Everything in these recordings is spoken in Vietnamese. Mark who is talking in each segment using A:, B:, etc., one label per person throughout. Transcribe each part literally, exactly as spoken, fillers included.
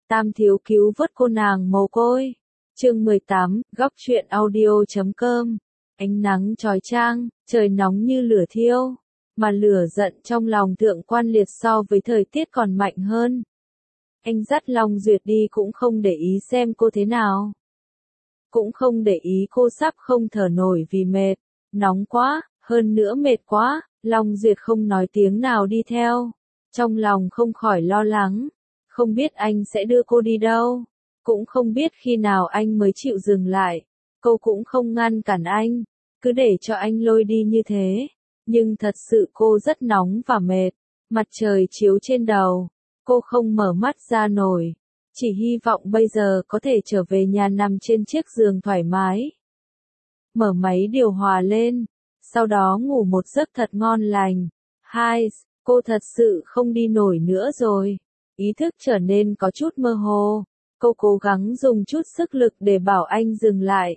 A: Tam thiếu cứu vớt cô nàng mồ côi. Chương mười tám, góc truyện audio chấm com. Ánh nắng chói chang, trời nóng như lửa thiêu, mà lửa giận trong lòng Thượng Quan Liệt so với thời tiết còn mạnh hơn. Anh dắt Long Duyệt đi cũng không để ý xem cô thế nào. Cũng không để ý cô sắp không thở nổi vì mệt, nóng quá, hơn nữa mệt quá, Long Duyệt không nói tiếng nào đi theo. Trong lòng không khỏi lo lắng, không biết anh sẽ đưa cô đi đâu, cũng không biết khi nào anh mới chịu dừng lại. Cô cũng không ngăn cản anh, cứ để cho anh lôi đi như thế. Nhưng thật sự cô rất nóng và mệt, mặt trời chiếu trên đầu, cô không mở mắt ra nổi. Chỉ hy vọng bây giờ có thể trở về nhà nằm trên chiếc giường thoải mái. Mở máy điều hòa lên, sau đó ngủ một giấc thật ngon lành. Hai, cô thật sự không đi nổi nữa rồi. Ý thức trở nên có chút mơ hồ. Cô cố gắng dùng chút sức lực để bảo anh dừng lại.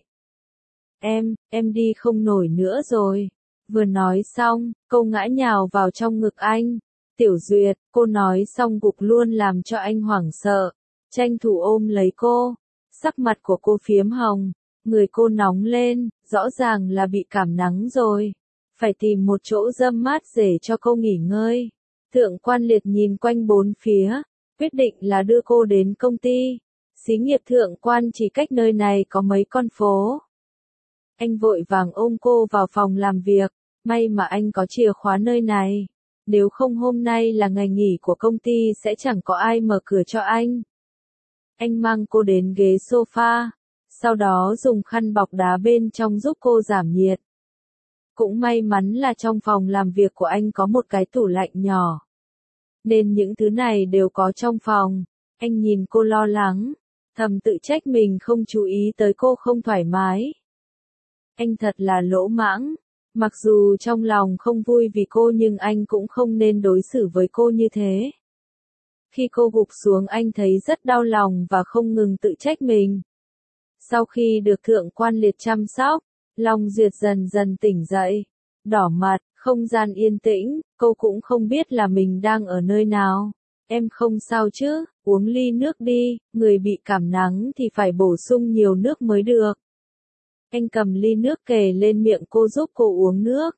A: Em, em đi không nổi nữa rồi. Vừa nói xong, cô ngã nhào vào trong ngực anh. Tiểu Duyệt, cô nói xong gục luôn làm cho anh hoảng sợ. Tranh thủ ôm lấy cô. Sắc mặt của cô phiếm hồng. Người cô nóng lên, rõ ràng là bị cảm nắng rồi. Phải tìm một chỗ râm mát để cho cô nghỉ ngơi. Thượng Quan Liệt nhìn quanh bốn phía, quyết định là đưa cô đến công ty. Xí nghiệp Thượng Quan chỉ cách nơi này có mấy con phố. Anh vội vàng ôm cô vào phòng làm việc, may mà anh có chìa khóa nơi này. Nếu không hôm nay là ngày nghỉ của công ty sẽ chẳng có ai mở cửa cho anh. Anh mang cô đến ghế sofa, sau đó dùng khăn bọc đá bên trong giúp cô giảm nhiệt. Cũng may mắn là trong phòng làm việc của anh có một cái tủ lạnh nhỏ, nên những thứ này đều có trong phòng. Anh nhìn cô lo lắng, thầm tự trách mình không chú ý tới cô không thoải mái. Anh thật là lỗ mãng, mặc dù trong lòng không vui vì cô nhưng anh cũng không nên đối xử với cô như thế. Khi cô gục xuống anh thấy rất đau lòng và không ngừng tự trách mình. Sau khi được Thượng Quan Liệt chăm sóc, Long Duyệt dần dần tỉnh dậy, đỏ mặt, không gian yên tĩnh, cô cũng không biết là mình đang ở nơi nào. Em không sao chứ, uống ly nước đi, người bị cảm nắng thì phải bổ sung nhiều nước mới được. Anh cầm ly nước kề lên miệng cô giúp cô uống nước.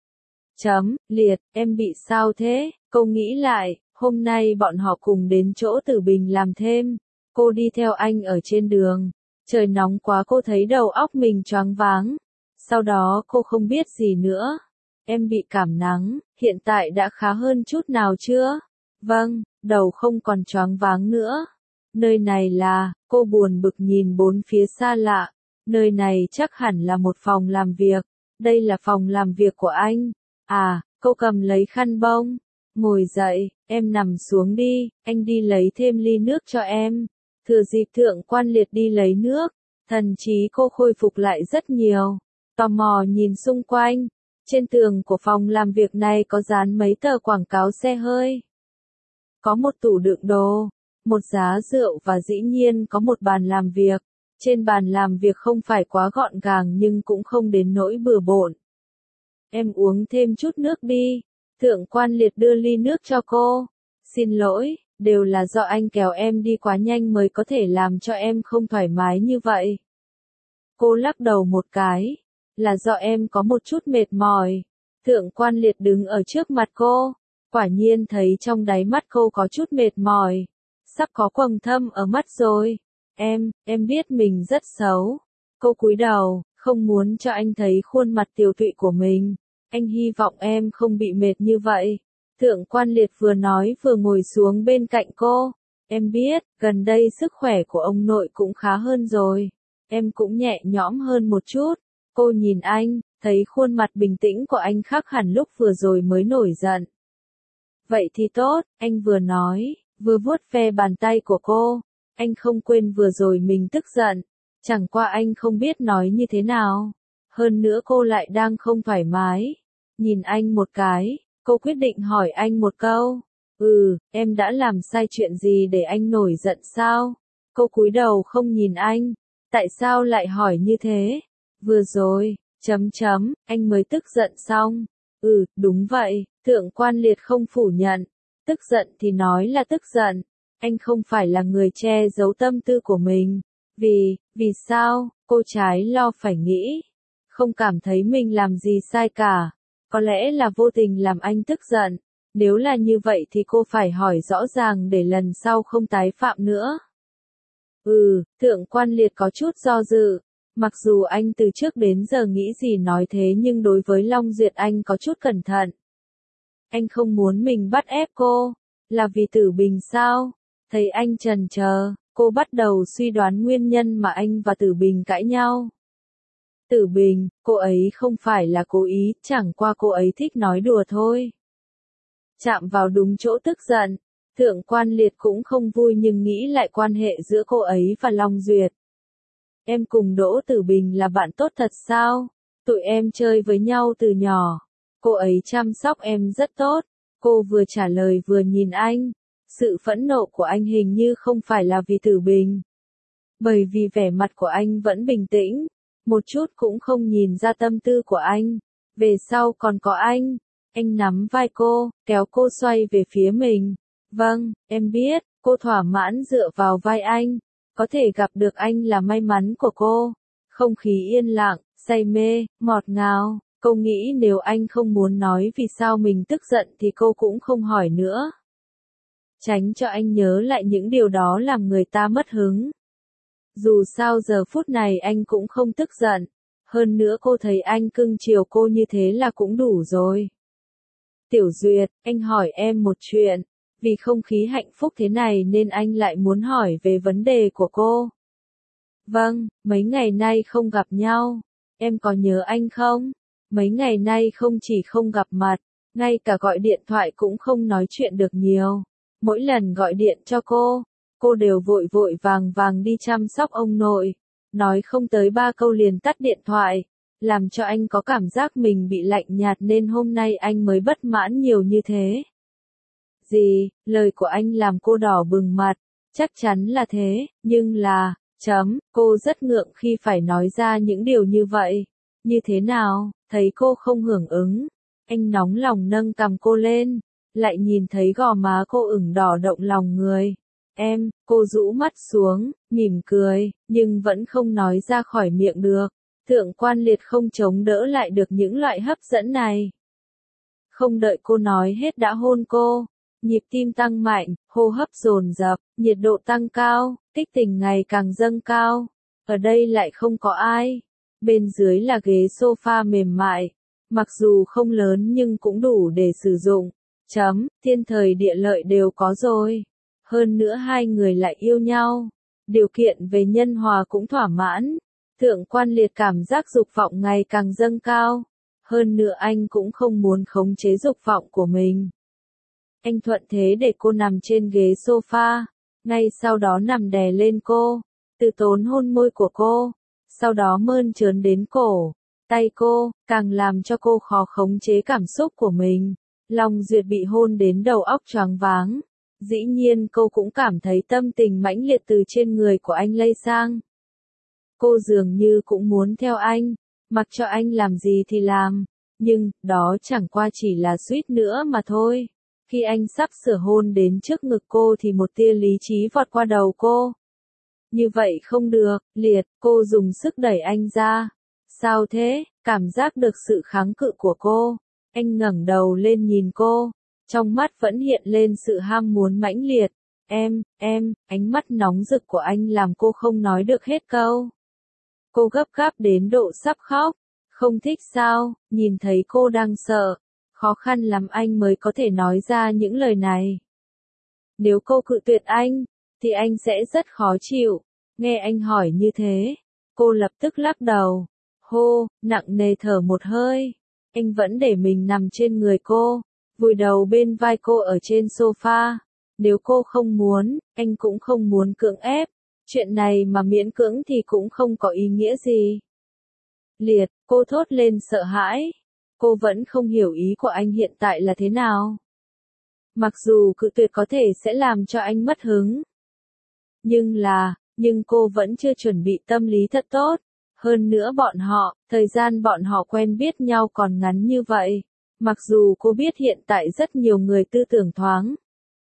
A: Chấm, Liệt, em bị sao thế? Cô nghĩ lại, hôm nay bọn họ cùng đến chỗ Tử Bình làm thêm. Cô đi theo anh ở trên đường. Trời nóng quá cô thấy đầu óc mình choáng váng. Sau đó cô không biết gì nữa. Em bị cảm nắng, hiện tại đã khá hơn chút nào chưa? Vâng, đầu không còn choáng váng nữa. Nơi này là, cô buồn bực nhìn bốn phía xa lạ. Nơi này chắc hẳn là một phòng làm việc. Đây là phòng làm việc của anh. À, cô cầm lấy khăn bông. Ngồi dậy, em nằm xuống đi, anh đi lấy thêm ly nước cho em. Thừa dịp Thượng Quan Liệt đi lấy nước, thần trí cô khôi phục lại rất nhiều. Tò mò nhìn xung quanh, trên tường của phòng làm việc này có dán mấy tờ quảng cáo xe hơi. Có một tủ đựng đồ, một giá rượu và dĩ nhiên có một bàn làm việc. Trên bàn làm việc không phải quá gọn gàng nhưng cũng không đến nỗi bừa bộn. Em uống thêm chút nước đi. Thượng Quan Liệt đưa ly nước cho cô. Xin lỗi, đều là do anh kéo em đi quá nhanh mới có thể làm cho em không thoải mái như vậy. Cô lắc đầu một cái. Là do em có một chút mệt mỏi. Thượng Quan Liệt đứng ở trước mặt cô. Quả nhiên thấy trong đáy mắt cô có chút mệt mỏi. Sắp có quầng thâm ở mắt rồi. Em, em biết mình rất xấu. Cô cúi đầu, không muốn cho anh thấy khuôn mặt tiều tụy của mình. Anh hy vọng em không bị mệt như vậy. Thượng Quan Liệt vừa nói vừa ngồi xuống bên cạnh cô. Em biết, gần đây sức khỏe của ông nội cũng khá hơn rồi. Em cũng nhẹ nhõm hơn một chút. Cô nhìn anh, thấy khuôn mặt bình tĩnh của anh khác hẳn lúc vừa rồi mới nổi giận. Vậy thì tốt, anh vừa nói, vừa vuốt ve bàn tay của cô. Anh không quên vừa rồi mình tức giận. Chẳng qua anh không biết nói như thế nào. Hơn nữa cô lại đang không thoải mái. Nhìn anh một cái, cô quyết định hỏi anh một câu. Ừ, em đã làm sai chuyện gì để anh nổi giận sao? Cô cúi đầu không nhìn anh. Tại sao lại hỏi như thế? Vừa rồi, chấm chấm, anh mới tức giận xong. Ừ, đúng vậy, Thượng Quan Liệt không phủ nhận. Tức giận thì nói là tức giận. Anh không phải là người che giấu tâm tư của mình. Vì, vì sao, cô trái lo phải nghĩ. Không cảm thấy mình làm gì sai cả. Có lẽ là vô tình làm anh tức giận. Nếu là như vậy thì cô phải hỏi rõ ràng để lần sau không tái phạm nữa. Ừ, thượng quan liệt có chút do dự. Mặc dù anh từ trước đến giờ nghĩ gì nói thế nhưng đối với Long Duyệt anh có chút cẩn thận. Anh không muốn mình bắt ép cô. Là vì Tử Bình sao? Thấy anh chần chờ, cô bắt đầu suy đoán nguyên nhân mà anh và Tử Bình cãi nhau. Tử Bình, cô ấy không phải là cố ý, chẳng qua cô ấy thích nói đùa thôi. Chạm vào đúng chỗ tức giận, thượng quan liệt cũng không vui nhưng nghĩ lại quan hệ giữa cô ấy và Long Duyệt. Em cùng Đỗ Tử Bình là bạn tốt thật sao? Tụi em chơi với nhau từ nhỏ. Cô ấy chăm sóc em rất tốt. Cô vừa trả lời vừa nhìn anh. Sự phẫn nộ của anh hình như không phải là vì Tử Bình. Bởi vì vẻ mặt của anh vẫn bình tĩnh. Một chút cũng không nhìn ra tâm tư của anh. Về sau còn có anh. Anh nắm vai cô, kéo cô xoay về phía mình. Vâng, em biết, cô thỏa mãn dựa vào vai anh. Có thể gặp được anh là may mắn của cô. Không khí yên lặng, say mê, ngọt ngào. Cô nghĩ nếu anh không muốn nói vì sao mình tức giận thì cô cũng không hỏi nữa. Tránh cho anh nhớ lại những điều đó làm người ta mất hứng. Dù sao giờ phút này anh cũng không tức giận. Hơn nữa cô thấy anh cưng chiều cô như thế là cũng đủ rồi. Tiểu Duyệt, anh hỏi em một chuyện. Vì không khí hạnh phúc thế này nên anh lại muốn hỏi về vấn đề của cô. Vâng, mấy ngày nay không gặp nhau. Em có nhớ anh không? Mấy ngày nay không chỉ không gặp mặt, ngay cả gọi điện thoại cũng không nói chuyện được nhiều. Mỗi lần gọi điện cho cô, cô đều vội vội vàng vàng đi chăm sóc ông nội. Nói không tới ba câu liền tắt điện thoại, làm cho anh có cảm giác mình bị lạnh nhạt nên hôm nay anh mới bất mãn nhiều như thế. Gì, lời của anh làm cô đỏ bừng mặt, chắc chắn là thế, nhưng là, chấm, cô rất ngượng khi phải nói ra những điều như vậy. Như thế nào, thấy cô không hưởng ứng, anh nóng lòng nâng cằm cô lên, lại nhìn thấy gò má cô ửng đỏ động lòng người. Em, cô rũ mắt xuống, mỉm cười, nhưng vẫn không nói ra khỏi miệng được. Thượng quan liệt không chống đỡ lại được những loại hấp dẫn này. Không đợi cô nói hết đã hôn cô. Nhịp tim tăng mạnh, hô hấp dồn dập, nhiệt độ tăng cao, kích tình ngày càng dâng cao. Ở đây lại không có ai. Bên dưới là ghế sofa mềm mại. Mặc dù không lớn nhưng cũng đủ để sử dụng. Chấm, thiên thời địa lợi đều có rồi. Hơn nữa hai người lại yêu nhau. Điều kiện về nhân hòa cũng thỏa mãn. Thượng quan liệt cảm giác dục vọng ngày càng dâng cao. Hơn nữa anh cũng không muốn khống chế dục vọng của mình. Anh thuận thế để cô nằm trên ghế sofa, ngay sau đó nằm đè lên cô, từ tốn hôn môi của cô, sau đó mơn trớn đến cổ, tay cô, càng làm cho cô khó khống chế cảm xúc của mình. Long Duyệt bị hôn đến đầu óc choáng váng. Dĩ nhiên cô cũng cảm thấy tâm tình mãnh liệt từ trên người của anh lây sang. Cô dường như cũng muốn theo anh, mặc cho anh làm gì thì làm, nhưng, đó chẳng qua chỉ là suýt nữa mà thôi. Khi anh sắp sửa hôn đến trước ngực cô thì một tia lý trí vọt qua đầu cô. Như vậy không được, liệt, cô dùng sức đẩy anh ra. Sao thế, cảm giác được sự kháng cự của cô. Anh ngẩng đầu lên nhìn cô, trong mắt vẫn hiện lên sự ham muốn mãnh liệt. Em, em, ánh mắt nóng rực của anh làm cô không nói được hết câu. Cô gấp gáp đến độ sắp khóc. Không thích sao, nhìn thấy cô đang sợ. Khó khăn lắm anh mới có thể nói ra những lời này. Nếu cô cự tuyệt anh, thì anh sẽ rất khó chịu. Nghe anh hỏi như thế, cô lập tức lắc đầu. Hô, nặng nề thở một hơi. Anh vẫn để mình nằm trên người cô, vùi đầu bên vai cô ở trên sofa. Nếu cô không muốn, anh cũng không muốn cưỡng ép. Chuyện này mà miễn cưỡng thì cũng không có ý nghĩa gì. Liệt, cô thốt lên sợ hãi. Cô vẫn không hiểu ý của anh hiện tại là thế nào. Mặc dù cự tuyệt có thể sẽ làm cho anh mất hứng. Nhưng là, nhưng cô vẫn chưa chuẩn bị tâm lý thật tốt. Hơn nữa bọn họ, thời gian bọn họ quen biết nhau còn ngắn như vậy. Mặc dù cô biết hiện tại rất nhiều người tư tưởng thoáng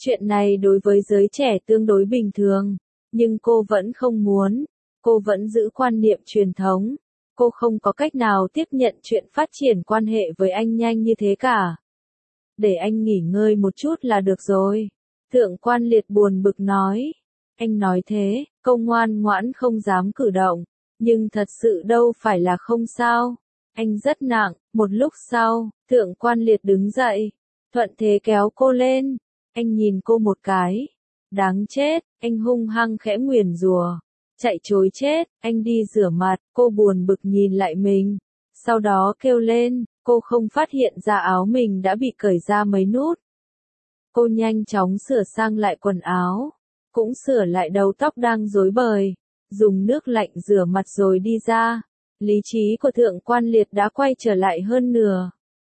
A: Chuyện này đối với giới trẻ tương đối bình thường, nhưng cô vẫn không muốn, cô vẫn giữ quan niệm truyền thống. Cô không có cách nào tiếp nhận chuyện phát triển quan hệ với anh nhanh như thế cả. Để anh nghỉ ngơi một chút là được rồi. Thượng quan Liệt buồn bực nói. Anh nói thế, cô ngoan ngoãn không dám cử động. Nhưng thật sự đâu phải là không sao. Anh rất nặng, một lúc sau, thượng quan Liệt đứng dậy. Thuận thế kéo cô lên. Anh nhìn cô một cái. Đáng chết, anh hung hăng khẽ nguyền rủa. Chạy chối chết, anh đi rửa mặt, cô buồn bực nhìn lại mình. Sau đó kêu lên, cô không phát hiện ra áo mình đã bị cởi ra mấy nút. Cô nhanh chóng sửa sang lại quần áo, cũng sửa lại đầu tóc đang rối bời, dùng nước lạnh rửa mặt rồi đi ra. Lý trí của thượng quan Liệt đã quay trở lại hơn nửa.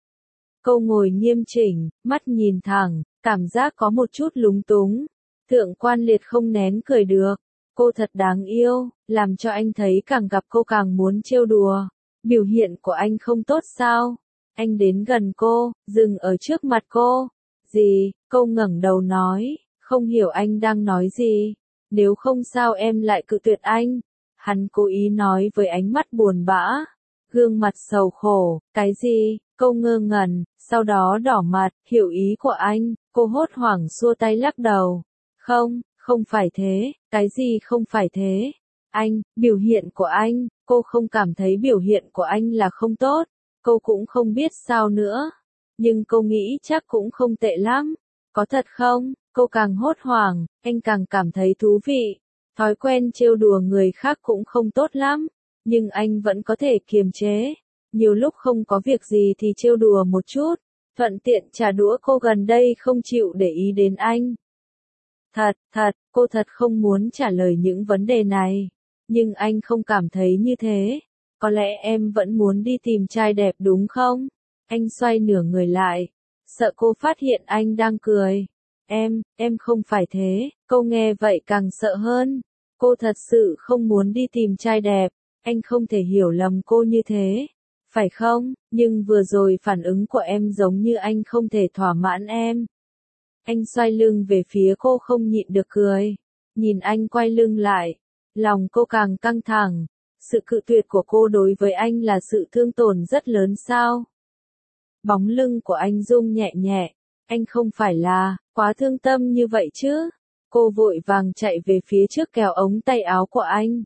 A: Cô ngồi nghiêm chỉnh, mắt nhìn thẳng, cảm giác có một chút lúng túng. Thượng quan Liệt không nén cười được. Cô thật đáng yêu, làm cho anh thấy càng gặp cô càng muốn trêu đùa. Biểu hiện của anh không tốt sao? Anh đến gần cô, dừng ở trước mặt cô. Gì? Cô ngẩng đầu nói, không hiểu anh đang nói gì. Nếu không sao em lại cự tuyệt anh. Hắn cố ý nói với ánh mắt buồn bã, gương mặt sầu khổ. Cái gì? Cô ngơ ngẩn, sau đó đỏ mặt, hiểu ý của anh. Cô hốt hoảng xua tay lắc đầu. Không, không phải thế. Cái gì không phải thế? Anh, biểu hiện của anh, cô không cảm thấy biểu hiện của anh là không tốt. Cô cũng không biết sao nữa. Nhưng cô nghĩ chắc cũng không tệ lắm. Có thật không? Cô càng hốt hoảng, anh càng cảm thấy thú vị. Thói quen trêu đùa người khác cũng không tốt lắm. Nhưng anh vẫn có thể kiềm chế. Nhiều lúc không có việc gì thì trêu đùa một chút. Thuận tiện trả đũa cô gần đây không chịu để ý đến anh. Thật, thật, cô thật không muốn trả lời những vấn đề này. Nhưng anh không cảm thấy như thế. Có lẽ em vẫn muốn đi tìm trai đẹp đúng không? Anh xoay nửa người lại. Sợ cô phát hiện anh đang cười. Em, em không phải thế. Cô nghe vậy càng sợ hơn. Cô thật sự không muốn đi tìm trai đẹp. Anh không thể hiểu lầm cô như thế. Phải không? Nhưng vừa rồi phản ứng của em giống như anh không thể thỏa mãn em. Anh xoay lưng về phía cô không nhịn được cười. Nhìn anh quay lưng lại. Lòng cô càng căng thẳng. Sự cự tuyệt của cô đối với anh là sự thương tổn rất lớn sao? Bóng lưng của anh rung nhẹ nhẹ. Anh không phải là quá thương tâm như vậy chứ? Cô vội vàng chạy về phía trước kéo ống tay áo của anh.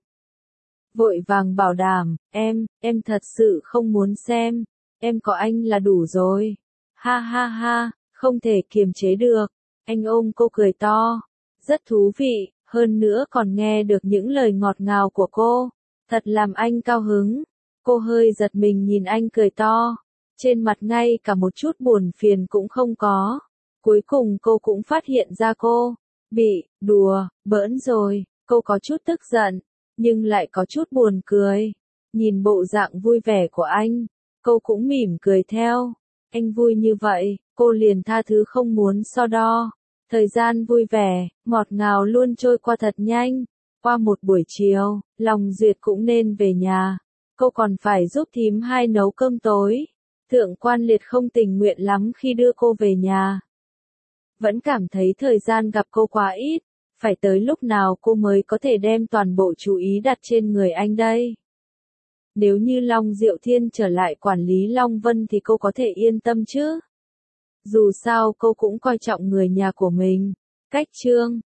A: Vội vàng bảo đảm, em, em thật sự không muốn xem. Em có anh là đủ rồi. Ha ha ha, không thể kiềm chế được. Anh ôm cô cười to. Rất thú vị, hơn nữa còn nghe được những lời ngọt ngào của cô. Thật làm anh cao hứng. Cô hơi giật mình nhìn anh cười to. Trên mặt ngay cả một chút buồn phiền cũng không có. Cuối cùng cô cũng phát hiện ra cô bị đùa, bỡn rồi. Cô có chút tức giận, nhưng lại có chút buồn cười. Nhìn bộ dạng vui vẻ của anh, cô cũng mỉm cười theo. Anh vui như vậy, cô liền tha thứ không muốn so đo. Thời gian vui vẻ, ngọt ngào luôn trôi qua thật nhanh. Qua một buổi chiều, Lòng Duyệt cũng nên về nhà. Cô còn phải giúp thím hai nấu cơm tối. Thượng quan Liệt không tình nguyện lắm khi đưa cô về nhà. Vẫn cảm thấy thời gian gặp cô quá ít. Phải tới lúc nào cô mới có thể đem toàn bộ chú ý đặt trên người anh đây? Nếu như Long Diệu Thiên trở lại quản lý Long Vân thì cô có thể yên tâm chứ? Dù sao cô cũng coi trọng người nhà của mình. Cách chương